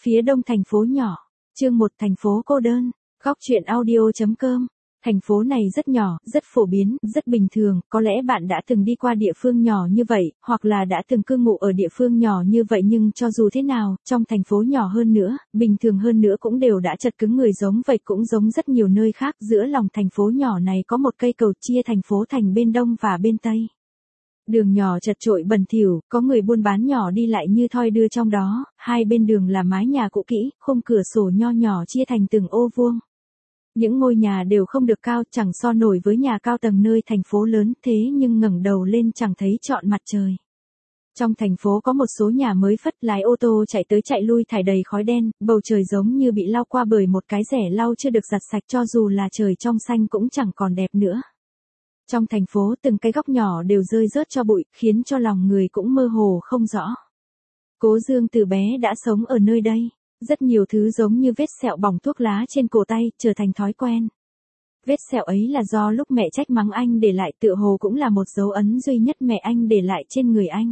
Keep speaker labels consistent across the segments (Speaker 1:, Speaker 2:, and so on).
Speaker 1: Phía đông thành phố nhỏ. Chương 1 thành phố cô đơn. Góc truyện audio.com. Thành phố này rất nhỏ, rất phổ biến, rất bình thường, có lẽ bạn đã từng đi qua địa phương nhỏ như vậy, hoặc là đã từng cư ngụ ở địa phương nhỏ như vậy, nhưng cho dù thế nào, trong thành phố nhỏ hơn nữa, bình thường hơn nữa cũng đều đã chật cứng người giống vậy, cũng giống rất nhiều nơi khác. Giữa lòng thành phố nhỏ này có một cây cầu chia thành phố thành bên đông và bên tây. Đường nhỏ chật chội bẩn thỉu, có người buôn bán nhỏ đi lại như thoi đưa trong đó, hai bên đường là mái nhà cũ kỹ, khung cửa sổ nho nhỏ chia thành từng ô vuông. Những ngôi nhà đều không được cao, chẳng so nổi với nhà cao tầng nơi thành phố lớn, thế nhưng ngẩng đầu lên chẳng thấy trọn mặt trời. Trong thành phố có một số nhà mới phất, lái ô tô chạy tới chạy lui thải đầy khói đen, bầu trời giống như bị lau qua bởi một cái rẻ lau chưa được giặt sạch, cho dù là trời trong xanh cũng chẳng còn đẹp nữa. Trong thành phố từng cái góc nhỏ đều rơi rớt cho bụi, khiến cho lòng người cũng mơ hồ không rõ. Cố Dương từ bé đã sống ở nơi đây. Rất nhiều thứ giống như vết sẹo bỏng thuốc lá trên cổ tay, trở thành thói quen. Vết sẹo ấy là do lúc mẹ trách mắng anh để lại, tựa hồ cũng là một dấu ấn duy nhất mẹ anh để lại trên người anh.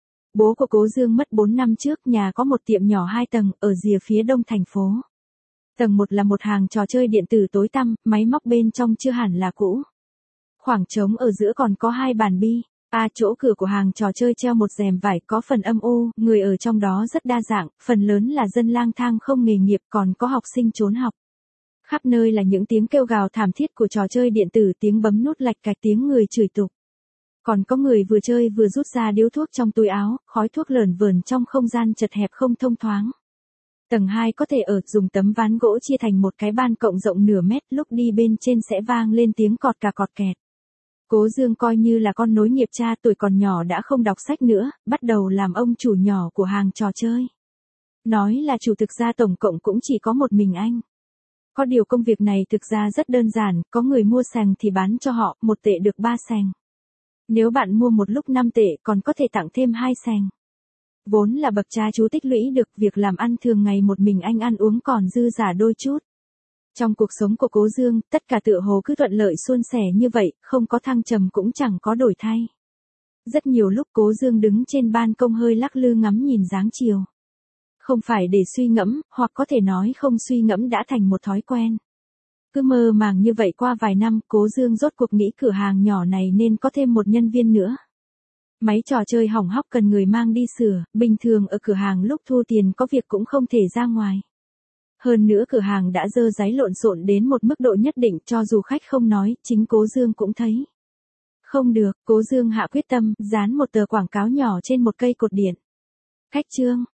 Speaker 1: Bố của Cố Dương mất 4 năm trước, nhà có một tiệm nhỏ 2 tầng, ở rìa phía đông thành phố. Tầng 1 là một hàng trò chơi điện tử tối tăm, máy móc bên trong chưa hẳn là cũ. Khoảng trống ở giữa còn có 2 bàn bi. Chỗ cửa của hàng trò chơi treo một rèm vải có phần âm u, người ở trong đó rất đa dạng, phần lớn là dân lang thang không nghề nghiệp, còn có học sinh trốn học. Khắp nơi là những tiếng kêu gào thảm thiết của trò chơi điện tử, tiếng bấm nút lạch cạch, tiếng người chửi tục. Còn có người vừa chơi vừa rút ra điếu thuốc trong túi áo, khói thuốc lởn vởn trong không gian chật hẹp không thông thoáng. Tầng 2 có thể ở, dùng tấm ván gỗ chia thành một cái ban cộng rộng nửa mét, lúc đi bên trên sẽ vang lên tiếng cọt cà cọt kẹt. Cố Dương coi như là con nối nghiệp cha, tuổi còn nhỏ đã không đọc sách nữa, bắt đầu làm ông chủ nhỏ của hàng trò chơi. Nói là chủ, thực ra tổng cộng cũng chỉ có một mình anh. Có điều công việc này thực ra rất đơn giản, có người mua sành thì bán cho họ, 1 tệ được 3 sành. Nếu bạn mua một lúc 5 tệ còn có thể tặng thêm 2 sành. Vốn là bậc cha chú tích lũy được, việc làm ăn thường ngày một mình anh ăn uống còn dư giả đôi chút. Trong cuộc sống của Cố Dương, tất cả tựa hồ cứ thuận lợi suôn sẻ như vậy, không có thăng trầm cũng chẳng có đổi thay. Rất nhiều lúc Cố Dương đứng trên ban công hơi lắc lư ngắm nhìn dáng chiều. Không phải để suy ngẫm, hoặc có thể nói không suy ngẫm đã thành một thói quen. Cứ mơ màng như vậy qua vài năm, Cố Dương rốt cuộc nghĩ cửa hàng nhỏ này nên có thêm một nhân viên nữa. Máy trò chơi hỏng hóc cần người mang đi sửa, bình thường ở cửa hàng lúc thu tiền có việc cũng không thể ra ngoài. Hơn nữa cửa hàng đã dơ dáy lộn xộn đến một mức độ nhất định, cho dù khách không nói, chính Cố Dương cũng thấy. Không được, Cố Dương hạ quyết tâm, dán một tờ quảng cáo nhỏ trên một cây cột điện. Khách trương,